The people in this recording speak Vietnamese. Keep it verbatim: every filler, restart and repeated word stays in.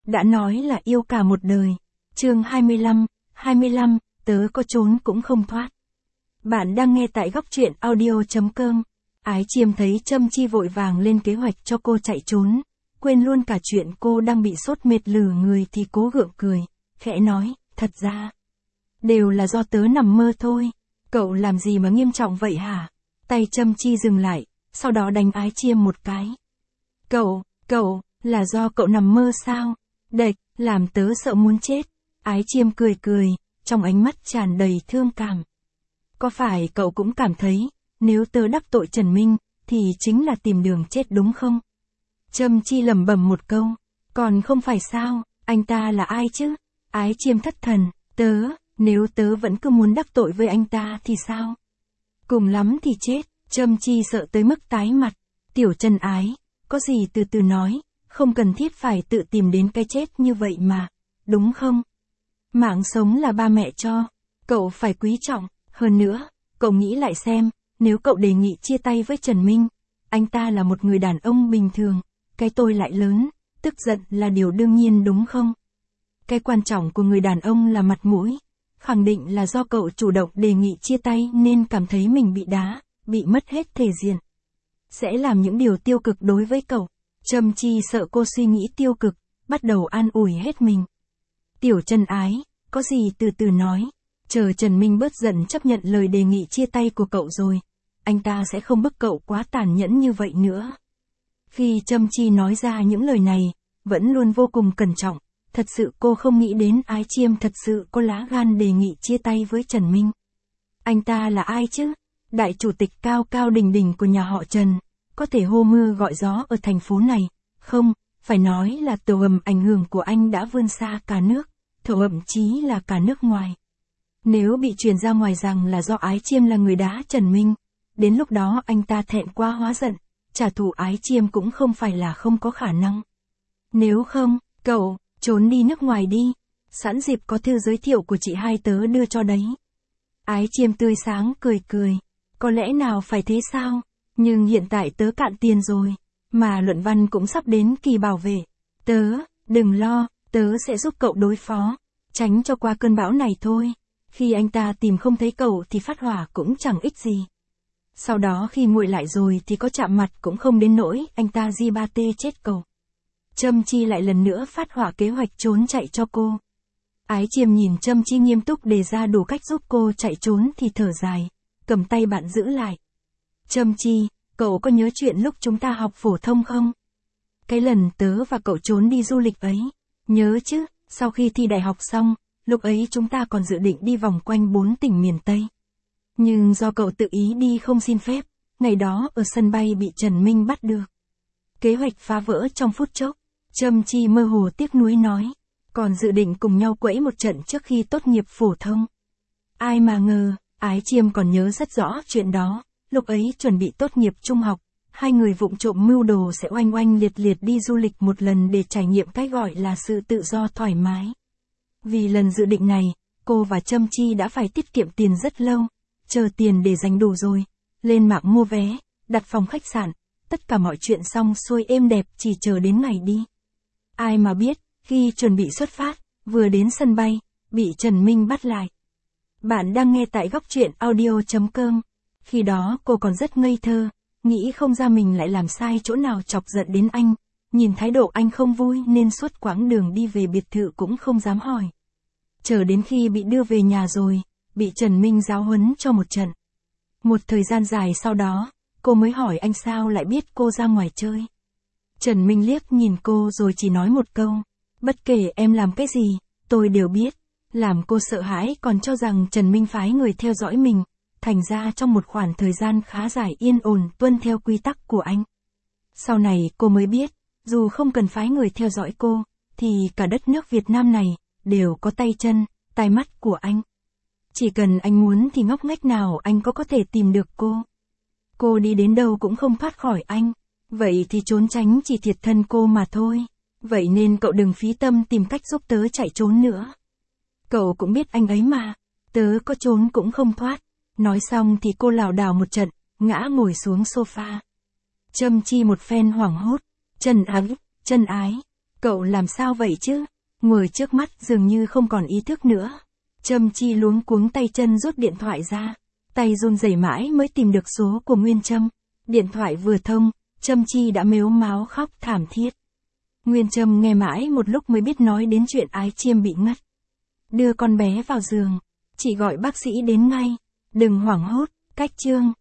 đã nói là yêu cả một đời. Chương hai mươi lăm, hai mươi lăm, tớ có trốn cũng không thoát. Bạn đang nghe tại góc truyện audio chấm com. Ái Chiêm thấy Trâm Chi vội vàng lên kế hoạch cho cô chạy trốn, quên luôn cả chuyện cô đang bị sốt mệt lử người thì cố gượng cười, khẽ nói, thật ra, đều là do tớ nằm mơ thôi, cậu làm gì mà nghiêm trọng vậy hả? Tay Trâm Chi dừng lại, sau đó đánh Ái Chiêm một cái. Cậu, cậu, là do cậu nằm mơ sao? Đệch, làm tớ sợ muốn chết. Ái Chiêm cười cười, trong ánh mắt tràn đầy thương cảm. Có phải cậu cũng cảm thấy, nếu tớ đắc tội Trần Minh, thì chính là tìm đường chết đúng không? Trâm Chi lẩm bẩm một câu, còn không phải sao, anh ta là ai chứ? Ái Chiêm thất thần, tớ, nếu tớ vẫn cứ muốn đắc tội với anh ta thì sao? Cùng lắm thì chết. Trâm Chi sợ tới mức tái mặt. Tiểu Trần ái, có gì từ từ nói, không cần thiết phải tự tìm đến cái chết như vậy mà, đúng không? Mạng sống là ba mẹ cho, cậu phải quý trọng, hơn nữa, cậu nghĩ lại xem, nếu cậu đề nghị chia tay với Trần Minh, anh ta là một người đàn ông bình thường, cái tôi lại lớn, tức giận là điều đương nhiên đúng không? Cái quan trọng của người đàn ông là mặt mũi, khẳng định là do cậu chủ động đề nghị chia tay nên cảm thấy mình bị đá, bị mất hết thể diện. Sẽ làm những điều tiêu cực đối với cậu. Trâm Chi sợ cô suy nghĩ tiêu cực, bắt đầu an ủi hết mình. Tiểu Trần ái, có gì từ từ nói, chờ Trần Minh bớt giận chấp nhận lời đề nghị chia tay của cậu rồi, anh ta sẽ không bức cậu quá tàn nhẫn như vậy nữa. Khi Trâm Chi nói ra những lời này, vẫn luôn vô cùng cẩn trọng, thật sự cô không nghĩ đến Ái Chiêm thật sự có lá gan đề nghị chia tay với Trần Minh. Anh ta là ai chứ? Đại chủ tịch cao cao đình đình của nhà họ Trần, có thể hô mưa gọi gió ở thành phố này, không, phải nói là tổ ầm ảnh hưởng của anh đã vươn xa cả nước, thậm chí là cả nước ngoài. Nếu bị truyền ra ngoài rằng là do Ái Chiêm là người đá Trần Minh, đến lúc đó anh ta thẹn quá hóa giận, trả thù Ái Chiêm cũng không phải là không có khả năng. Nếu không, cậu, trốn đi nước ngoài đi, sẵn dịp có thư giới thiệu của chị hai tớ đưa cho đấy. Ái Chiêm tươi sáng cười cười, có lẽ nào phải thế sao, nhưng hiện tại tớ cạn tiền rồi, mà luận văn cũng sắp đến kỳ bảo vệ. Tớ, đừng lo, tớ sẽ giúp cậu đối phó, tránh cho qua cơn bão này thôi. Khi anh ta tìm không thấy cậu thì phát hỏa cũng chẳng ích gì. Sau đó khi nguội lại rồi thì có chạm mặt cũng không đến nỗi anh ta di ba tê chết cậu. Trâm Chi lại lần nữa phát hỏa kế hoạch trốn chạy cho cô. Ái Chiêm nhìn Trâm Chi nghiêm túc đề ra đủ cách giúp cô chạy trốn thì thở dài, cầm tay bạn giữ lại. Trâm Chi, cậu có nhớ chuyện lúc chúng ta học phổ thông không? Cái lần tớ và cậu trốn đi du lịch ấy, nhớ chứ, sau khi thi đại học xong, lúc ấy chúng ta còn dự định đi vòng quanh bốn tỉnh miền Tây. Nhưng do cậu tự ý đi không xin phép, ngày đó ở sân bay bị Trần Minh bắt được. Kế hoạch phá vỡ trong phút chốc, Trâm Chi mơ hồ tiếc nuối nói, còn dự định cùng nhau quẫy một trận trước khi tốt nghiệp phổ thông. Ai mà ngờ, Ái Chiêm còn nhớ rất rõ chuyện đó, lúc ấy chuẩn bị tốt nghiệp trung học, hai người vụng trộm mưu đồ sẽ oanh oanh liệt liệt đi du lịch một lần để trải nghiệm cái gọi là sự tự do thoải mái. Vì lần dự định này, cô và Trâm Chi đã phải tiết kiệm tiền rất lâu, chờ tiền để dành đủ rồi, lên mạng mua vé, đặt phòng khách sạn, tất cả mọi chuyện xong xuôi êm đẹp chỉ chờ đến ngày đi. Ai mà biết, khi chuẩn bị xuất phát, vừa đến sân bay, bị Trần Minh bắt lại. Bạn đang nghe tại góc truyện audio chấm com. Khi đó cô còn rất ngây thơ, nghĩ không ra mình lại làm sai chỗ nào chọc giận đến anh, nhìn thái độ anh không vui nên suốt quãng đường đi về biệt thự cũng không dám hỏi. Chờ đến khi bị đưa về nhà rồi, bị Trần Minh giáo huấn cho một trận. Một thời gian dài sau đó, cô mới hỏi anh sao lại biết cô ra ngoài chơi. Trần Minh liếc nhìn cô rồi chỉ nói một câu, bất kể em làm cái gì, tôi đều biết. Làm cô sợ hãi còn cho rằng Trần Minh phái người theo dõi mình, thành ra trong một khoảng thời gian khá dài yên ổn tuân theo quy tắc của anh. Sau này cô mới biết, dù không cần phái người theo dõi cô, thì cả đất nước Việt Nam này, đều có tay chân, tai mắt của anh. Chỉ cần anh muốn thì ngóc ngách nào anh có có thể tìm được cô. Cô đi đến đâu cũng không thoát khỏi anh, vậy thì trốn tránh chỉ thiệt thân cô mà thôi. Vậy nên cậu đừng phí tâm tìm cách giúp tớ chạy trốn nữa. Cậu cũng biết anh ấy mà, tớ có trốn cũng không thoát. Nói xong thì cô lảo đảo một trận, ngã ngồi xuống sofa. Trâm Chi một phen hoảng hốt, Trần ái, Trần ái, Cậu làm sao vậy chứ? Người trước mắt dường như không còn ý thức nữa. Trâm Chi luống cuống tay chân rút điện thoại ra. Tay run rẩy mãi mới tìm được số của Nguyên Trâm. Điện thoại vừa thông, Trâm Chi đã mếu máo khóc thảm thiết. Nguyên Trâm nghe mãi một lúc mới biết nói đến chuyện Ái Chiêm bị ngất. Đưa con bé vào giường. Chị gọi bác sĩ đến ngay. Đừng hoảng hốt, cách chương.